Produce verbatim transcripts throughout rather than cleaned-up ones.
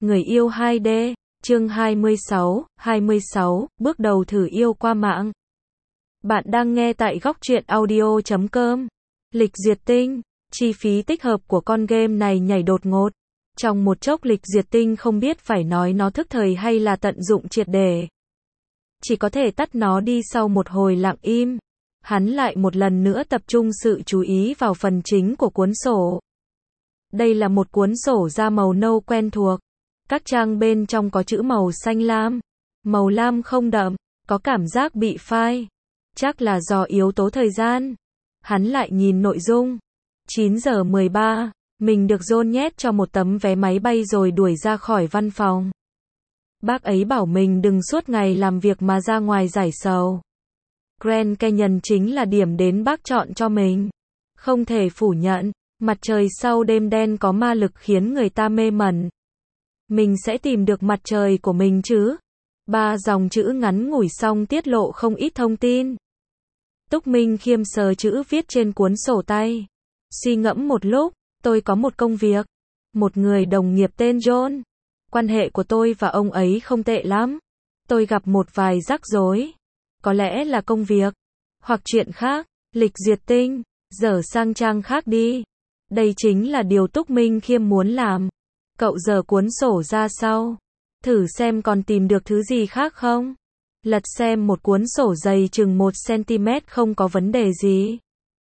Người yêu hai D, chương hai mươi sáu, hai mươi sáu, bước đầu thử yêu qua mạng. Bạn đang nghe tại góc truyện audio chấm com. Lịch duyệt tinh, chi phí tích hợp của con game này nhảy đột ngột. Trong một chốc lịch duyệt tinh không biết phải nói nó thức thời hay là tận dụng triệt để. Chỉ có thể tắt nó đi sau một hồi lặng im. Hắn lại một lần nữa tập trung sự chú ý vào phần chính của cuốn sổ. Đây là một cuốn sổ da màu nâu quen thuộc. Các trang bên trong có chữ màu xanh lam. Màu lam không đậm, có cảm giác bị phai. Chắc là do yếu tố thời gian. Hắn lại nhìn nội dung. chín giờ mười ba, mình được John nhét cho một tấm vé máy bay rồi đuổi ra khỏi văn phòng. Bác ấy bảo mình đừng suốt ngày làm việc mà ra ngoài giải sầu. Grand Canyon chính là điểm đến bác chọn cho mình. Không thể phủ nhận, mặt trời sau đêm đen có ma lực khiến người ta mê mẩn. Mình sẽ tìm được mặt trời của mình chứ? Ba dòng chữ ngắn ngủi xong tiết lộ không ít thông tin. Túc Minh Khiêm sờ chữ viết trên cuốn sổ tay. Suy ngẫm một lúc, tôi có một công việc. Một người đồng nghiệp tên John. Quan hệ của tôi và ông ấy không tệ lắm. Tôi gặp một vài rắc rối. Có lẽ là công việc. Hoặc chuyện khác. Lịch duyệt tinh. Dở sang trang khác đi. Đây chính là điều Túc Minh Khiêm muốn làm. Cậu dở cuốn sổ ra sau. Thử xem còn tìm được thứ gì khác không? Lật xem một cuốn sổ dày chừng một xăng-ti-mét không có vấn đề gì.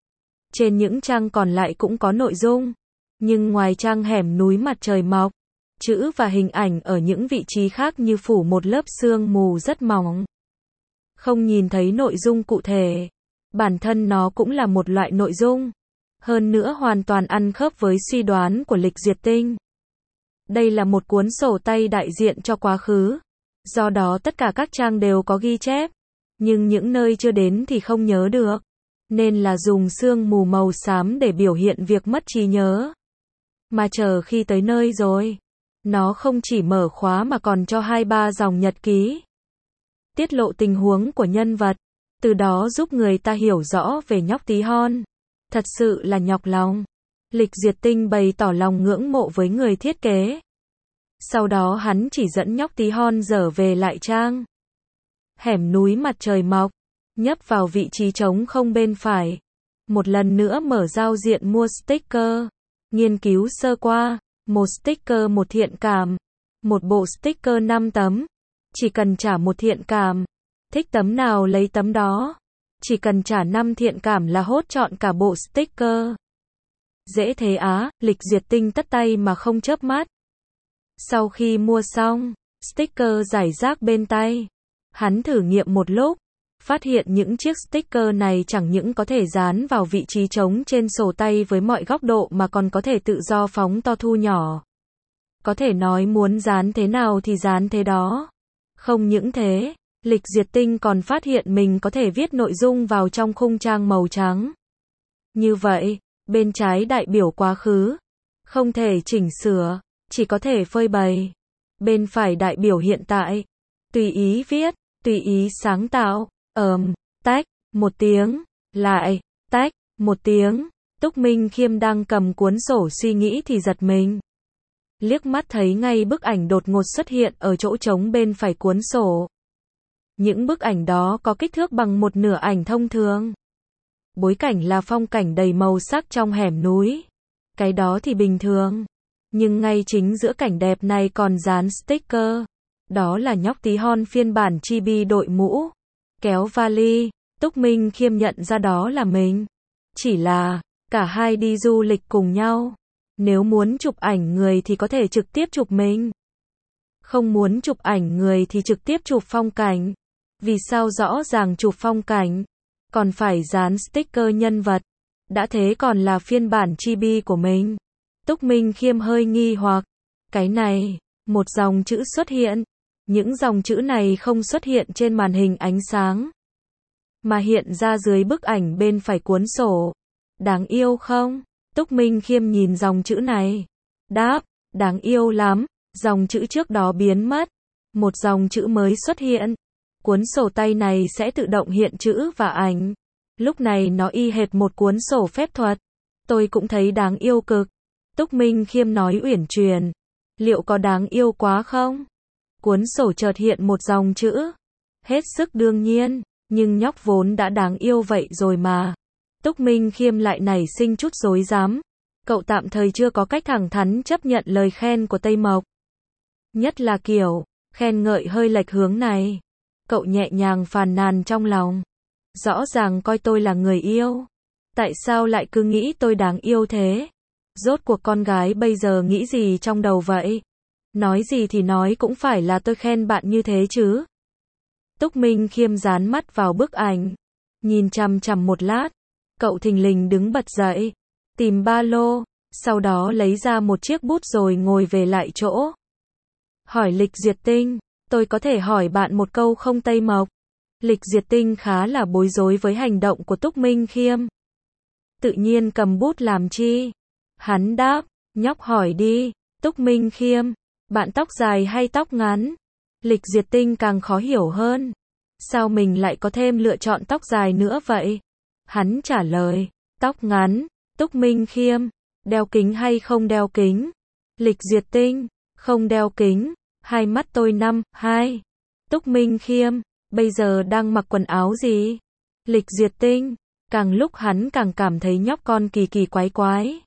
Trên những trang còn lại cũng có nội dung. Nhưng ngoài trang hẻm núi mặt trời mọc, chữ và hình ảnh ở những vị trí khác như phủ một lớp sương mù rất mỏng. Không nhìn thấy nội dung cụ thể. Bản thân nó cũng là một loại nội dung. Hơn nữa hoàn toàn ăn khớp với suy đoán của lịch duyệt tinh. Đây là một cuốn sổ tay đại diện cho quá khứ. Do đó tất cả các trang đều có ghi chép. Nhưng những nơi chưa đến thì không nhớ được. Nên là dùng sương mù màu xám để biểu hiện việc mất trí nhớ. Mà chờ khi tới nơi rồi, nó không chỉ mở khóa mà còn cho hai ba dòng nhật ký. Tiết lộ tình huống của nhân vật. Từ đó giúp người ta hiểu rõ về nhóc tí hon. Thật sự là nhọc lòng. Lịch duyệt tinh bày tỏ lòng ngưỡng mộ với người thiết kế. Sau đó hắn chỉ dẫn nhóc tí hon dở về lại trang. Hẻm núi mặt trời mọc. Nhấp vào vị trí trống không bên phải. Một lần nữa mở giao diện mua sticker. Nghiên cứu sơ qua. Một sticker một thiện cảm. Một bộ sticker năm tấm. Chỉ cần trả một thiện cảm. Thích tấm nào lấy tấm đó. Chỉ cần trả năm thiện cảm là hốt chọn cả bộ sticker. Dễ thế á, lịch duyệt tinh tất tay mà không chớp mắt. Sau khi mua xong, sticker rải rác bên tay. Hắn thử nghiệm một lúc. Phát hiện những chiếc sticker này chẳng những có thể dán vào vị trí trống trên sổ tay với mọi góc độ mà còn có thể tự do phóng to thu nhỏ. Có thể nói muốn dán thế nào thì dán thế đó. Không những thế, lịch duyệt tinh còn phát hiện mình có thể viết nội dung vào trong khung trang màu trắng. Như vậy, bên trái đại biểu quá khứ. Không thể chỉnh sửa, chỉ có thể phơi bày. Bên phải đại biểu hiện tại. Tùy ý viết, tùy ý sáng tạo. Ờm, tách, một tiếng, lại, tách, một tiếng. Túc Minh Khiêm đang cầm cuốn sổ suy nghĩ thì giật mình. Liếc mắt thấy ngay bức ảnh đột ngột xuất hiện ở chỗ trống bên phải cuốn sổ. Những bức ảnh đó có kích thước bằng một nửa ảnh thông thường. Bối cảnh là phong cảnh đầy màu sắc trong hẻm núi. Cái đó thì bình thường. Nhưng ngay chính giữa cảnh đẹp này còn dán sticker. Đó là nhóc tí hon phiên bản chibi đội mũ. Kéo vali. Túc Minh Khiêm nhận ra đó là mình. Chỉ là, cả hai đi du lịch cùng nhau. Nếu muốn chụp ảnh người thì có thể trực tiếp chụp mình. Không muốn chụp ảnh người thì trực tiếp chụp phong cảnh. Vì sao rõ ràng chụp phong cảnh, còn phải dán sticker nhân vật. Đã thế còn là phiên bản chibi của mình. Túc Minh Khiêm hơi nghi hoặc. Cái này, một dòng chữ xuất hiện. Những dòng chữ này không xuất hiện trên màn hình ánh sáng. Mà hiện ra dưới bức ảnh bên phải cuốn sổ. Đáng yêu không? Túc Minh Khiêm nhìn dòng chữ này. Đáp, đáng yêu lắm. Dòng chữ trước đó biến mất. Một dòng chữ mới xuất hiện. Cuốn sổ tay này sẽ tự động hiện chữ và ảnh. Lúc này nó y hệt một cuốn sổ phép thuật. Tôi cũng thấy đáng yêu cực. Túc Minh Khiêm nói uyển chuyển. Liệu có đáng yêu quá không? Cuốn sổ chợt hiện một dòng chữ. Hết sức đương nhiên, nhưng nhóc vốn đã đáng yêu vậy rồi mà. Túc Minh Khiêm lại nảy sinh chút rối rắm. Cậu tạm thời chưa có cách thẳng thắn chấp nhận lời khen của Tây Mộc. Nhất là kiểu, khen ngợi hơi lệch hướng này. Cậu nhẹ nhàng phàn nàn trong lòng. Rõ ràng coi tôi là người yêu. Tại sao lại cứ nghĩ tôi đáng yêu thế? Rốt cuộc con gái bây giờ nghĩ gì trong đầu vậy? Nói gì thì nói cũng phải là tôi khen bạn như thế chứ. Túc Minh Khiêm dán mắt vào bức ảnh. Nhìn chằm chằm một lát. Cậu thình lình đứng bật dậy. Tìm ba lô. Sau đó lấy ra một chiếc bút rồi ngồi về lại chỗ. Hỏi Lịch Diệt Tinh. Tôi có thể hỏi bạn một câu không Tây Mộc? Lịch Diệt Tinh khá là bối rối với hành động của Túc Minh Khiêm. Tự nhiên cầm bút làm chi? Hắn đáp. Nhóc hỏi đi. Túc Minh Khiêm. Bạn tóc dài hay tóc ngắn? Lịch Diệt Tinh càng khó hiểu hơn. Sao mình lại có thêm lựa chọn tóc dài nữa vậy? Hắn trả lời. Tóc ngắn. Túc Minh Khiêm. Đeo kính hay không đeo kính? Lịch Diệt Tinh. Không đeo kính. Hai mắt tôi năm, hai. Túc Minh Khiêm. Bây giờ đang mặc quần áo gì? Lịch Diệt Tinh. Càng lúc hắn càng cảm thấy nhóc con kỳ kỳ quái quái.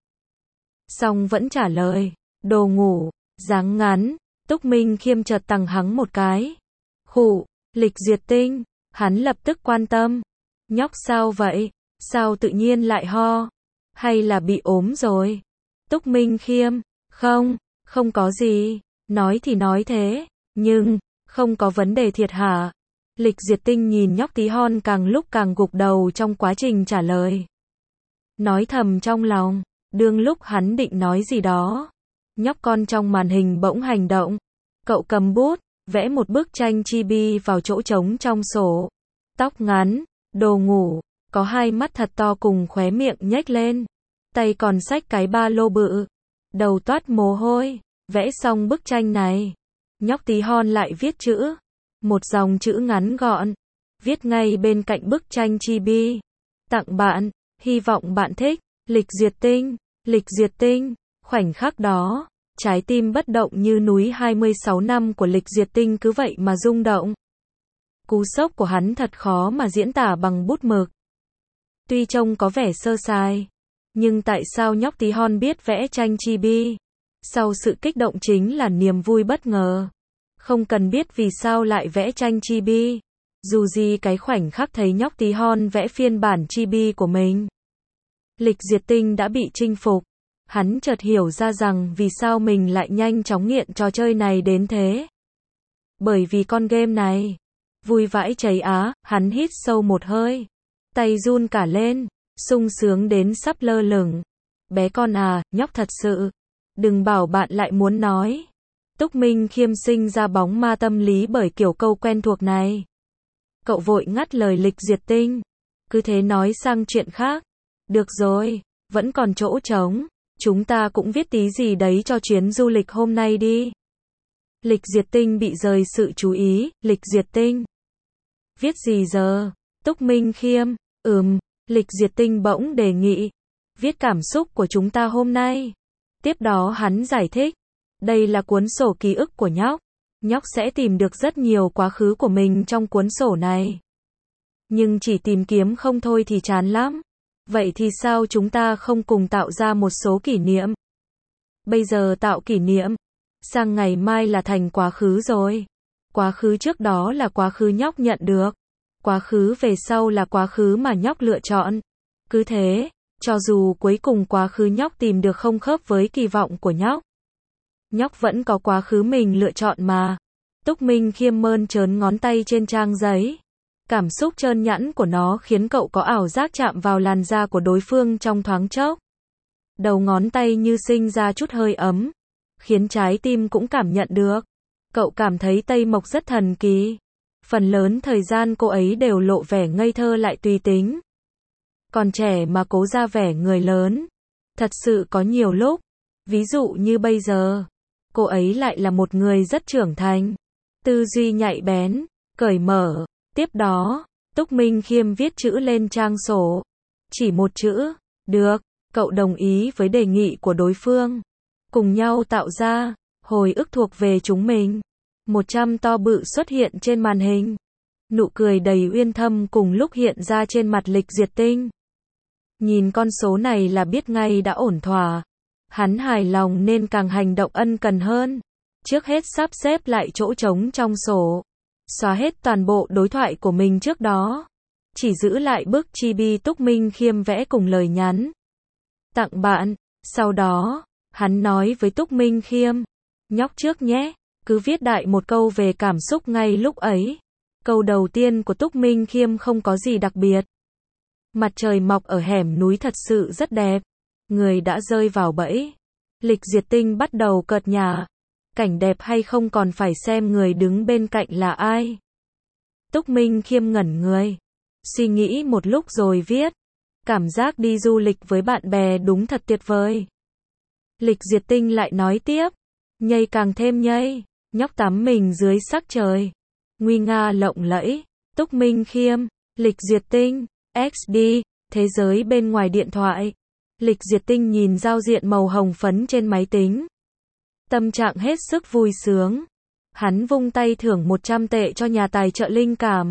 Xong vẫn trả lời. Đồ ngủ. Dáng ngắn. Túc Minh Khiêm chợt tằng hắng một cái. Khụ. Lịch Diệt Tinh. Hắn lập tức quan tâm. Nhóc sao vậy? Sao tự nhiên lại ho? Hay là bị ốm rồi? Túc Minh Khiêm. Không, không có gì. Nói thì nói thế. Nhưng, không có vấn đề thiệt hả? Lịch Diệt Tinh nhìn nhóc tí hon càng lúc càng gục đầu trong quá trình trả lời. Nói thầm trong lòng. Đương lúc hắn định nói gì đó. Nhóc con trong màn hình bỗng hành động. Cậu cầm bút, vẽ một bức tranh chibi vào chỗ trống trong sổ. Tóc ngắn, đồ ngủ, có hai mắt thật to cùng khóe miệng nhếch lên. Tay còn xách cái ba lô bự. Đầu toát mồ hôi. Vẽ xong bức tranh này. Nhóc tí hon lại viết chữ. Một dòng chữ ngắn gọn. Viết ngay bên cạnh bức tranh chibi. Tặng bạn, hy vọng bạn thích. Lịch Diệt Tinh, Lịch Diệt Tinh. Khoảnh khắc đó, trái tim bất động như núi hai mươi sáu năm của Lịch Diệt Tinh cứ vậy mà rung động. Cú sốc của hắn thật khó mà diễn tả bằng bút mực. Tuy trông có vẻ sơ sài, nhưng tại sao nhóc tí hon biết vẽ tranh chibi? Sau sự kích động chính là niềm vui bất ngờ. Không cần biết vì sao lại vẽ tranh chibi. Dù gì cái khoảnh khắc thấy nhóc tí hon vẽ phiên bản chibi của mình. Lịch Diệt Tinh đã bị chinh phục. Hắn chợt hiểu ra rằng vì sao mình lại nhanh chóng nghiện trò chơi này đến thế. Bởi vì con game này. Vui vãi cháy á, hắn hít sâu một hơi. Tay run cả lên, sung sướng đến sắp lơ lửng. Bé con à, nhóc thật sự. Đừng bảo bạn lại muốn nói. Túc Minh Khiêm sinh ra bóng ma tâm lý bởi kiểu câu quen thuộc này. Cậu vội ngắt lời Lịch Diệt Tinh. Cứ thế nói sang chuyện khác. Được rồi, vẫn còn chỗ trống. Chúng ta cũng viết tí gì đấy cho chuyến du lịch hôm nay đi. Lịch Diệt Tinh bị rời sự chú ý. Lịch Diệt Tinh. Viết gì giờ? Túc Minh Khiêm. Ừm, Lịch Diệt Tinh bỗng đề nghị. Viết cảm xúc của chúng ta hôm nay. Tiếp đó hắn giải thích. Đây là cuốn sổ ký ức của nhóc. Nhóc sẽ tìm được rất nhiều quá khứ của mình trong cuốn sổ này. Nhưng chỉ tìm kiếm không thôi thì chán lắm. Vậy thì sao chúng ta không cùng tạo ra một số kỷ niệm? Bây giờ tạo kỷ niệm. Sang ngày mai là thành quá khứ rồi. Quá khứ trước đó là quá khứ nhóc nhận được. Quá khứ về sau là quá khứ mà nhóc lựa chọn. Cứ thế, cho dù cuối cùng quá khứ nhóc tìm được không khớp với kỳ vọng của nhóc. Nhóc vẫn có quá khứ mình lựa chọn mà. Túc Minh Khiêm mơn trớn ngón tay trên trang giấy. Cảm xúc trơn nhẵn của nó khiến cậu có ảo giác chạm vào làn da của đối phương trong thoáng chốc. Đầu ngón tay như sinh ra chút hơi ấm, khiến trái tim cũng cảm nhận được. Cậu cảm thấy Tây Mộc rất thần kỳ. Phần lớn thời gian cô ấy đều lộ vẻ ngây thơ lại tùy tính. Còn trẻ mà cố ra vẻ người lớn. Thật sự có nhiều lúc, ví dụ như bây giờ, cô ấy lại là một người rất trưởng thành, tư duy nhạy bén, cởi mở. Tiếp đó, Túc Minh Khiêm viết chữ lên trang sổ. Chỉ một chữ. Được, cậu đồng ý với đề nghị của đối phương. Cùng nhau tạo ra Hồi ức thuộc về chúng mình. một trăm to bự xuất hiện trên màn hình. Nụ cười đầy uyên thâm cùng lúc hiện ra trên mặt Lịch Diệt Tinh. Nhìn con số này là biết ngay đã ổn thỏa. Hắn hài lòng nên càng hành động ân cần hơn. Trước hết sắp xếp lại chỗ trống trong sổ. Xóa hết toàn bộ đối thoại của mình trước đó. Chỉ giữ lại bức chibi Túc Minh Khiêm vẽ cùng lời nhắn. Tặng bạn. Sau đó, hắn nói với Túc Minh Khiêm. Nhóc trước nhé, cứ viết đại một câu về cảm xúc ngay lúc ấy. Câu đầu tiên của Túc Minh Khiêm không có gì đặc biệt. Mặt trời mọc ở hẻm núi thật sự rất đẹp. Người đã rơi vào bẫy. Lịch Diệt Tinh bắt đầu cợt nhả. Cảnh đẹp hay không còn phải xem người đứng bên cạnh là ai. Túc Minh Khiêm ngẩn người. Suy nghĩ một lúc rồi viết. Cảm giác đi du lịch với bạn bè đúng thật tuyệt vời. Lịch Diệt Tinh lại nói tiếp. Nhây càng thêm nhây. Nhóc tắm mình dưới sắc trời. Nguy nga lộng lẫy. Túc Minh Khiêm. Lịch Diệt Tinh. ích đê. Thế giới bên ngoài điện thoại. Lịch Diệt Tinh nhìn giao diện màu hồng phấn trên máy tính. Tâm trạng hết sức vui sướng. Hắn vung tay thưởng một trăm tệ cho nhà tài trợ linh cảm.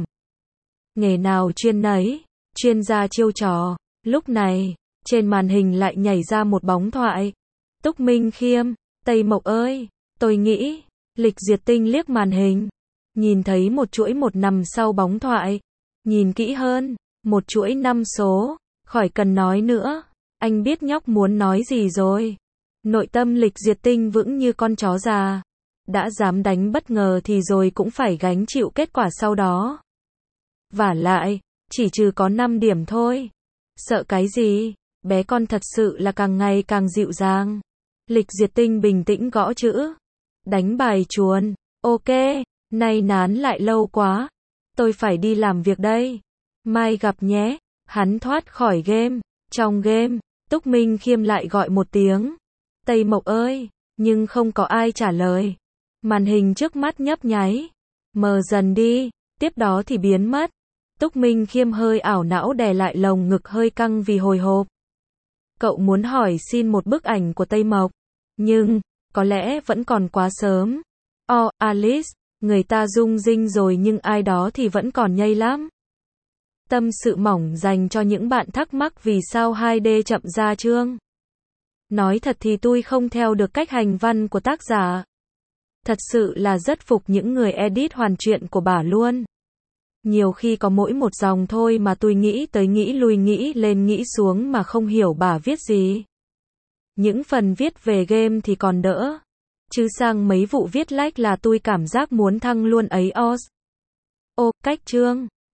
Nghề nào chuyên nấy. Chuyên gia chiêu trò. Lúc này, trên màn hình lại nhảy ra một bóng thoại. Túc Minh Khiêm. Tây Mộc ơi. Tôi nghĩ. Lịch Diệt Tinh liếc màn hình. Nhìn thấy một chuỗi một nằm sau bóng thoại. Nhìn kỹ hơn. Một chuỗi năm số. Khỏi cần nói nữa. Anh biết nhóc muốn nói gì rồi. Nội tâm Lịch Diệt Tinh vững như con chó già. Đã dám đánh bất ngờ thì rồi cũng phải gánh chịu kết quả sau đó. Vả lại, chỉ trừ có năm điểm thôi. Sợ cái gì? Bé con thật sự là càng ngày càng dịu dàng. Lịch Diệt Tinh bình tĩnh gõ chữ. Đánh bài chuồn. Ok, nay nán lại lâu quá. Tôi phải đi làm việc đây. Mai gặp nhé. Hắn thoát khỏi game. Trong game, Túc Minh Khiêm lại gọi một tiếng. Tây Mộc ơi, nhưng không có ai trả lời. Màn hình trước mắt nhấp nháy. Mờ dần đi, tiếp đó thì biến mất. Túc Minh Khiêm hơi ảo não đè lại lồng ngực hơi căng vì hồi hộp. Cậu muốn hỏi xin một bức ảnh của Tây Mộc. Nhưng, có lẽ vẫn còn quá sớm. Oh, Alice, người ta rung rinh rồi nhưng ai đó thì vẫn còn nhây lắm. Tâm sự mỏng dành cho những bạn thắc mắc vì sao hai D chậm ra chương. Nói thật thì tôi không theo được cách hành văn của tác giả. Thật sự là rất phục những người edit hoàn truyện của bà luôn. Nhiều khi có mỗi một dòng thôi mà tôi nghĩ tới nghĩ lui nghĩ lên nghĩ xuống mà không hiểu bà viết gì. Những phần viết về game thì còn đỡ. Chứ sang mấy vụ viết lách là tôi cảm giác muốn thăng luôn ấy os. Ô, cách chương.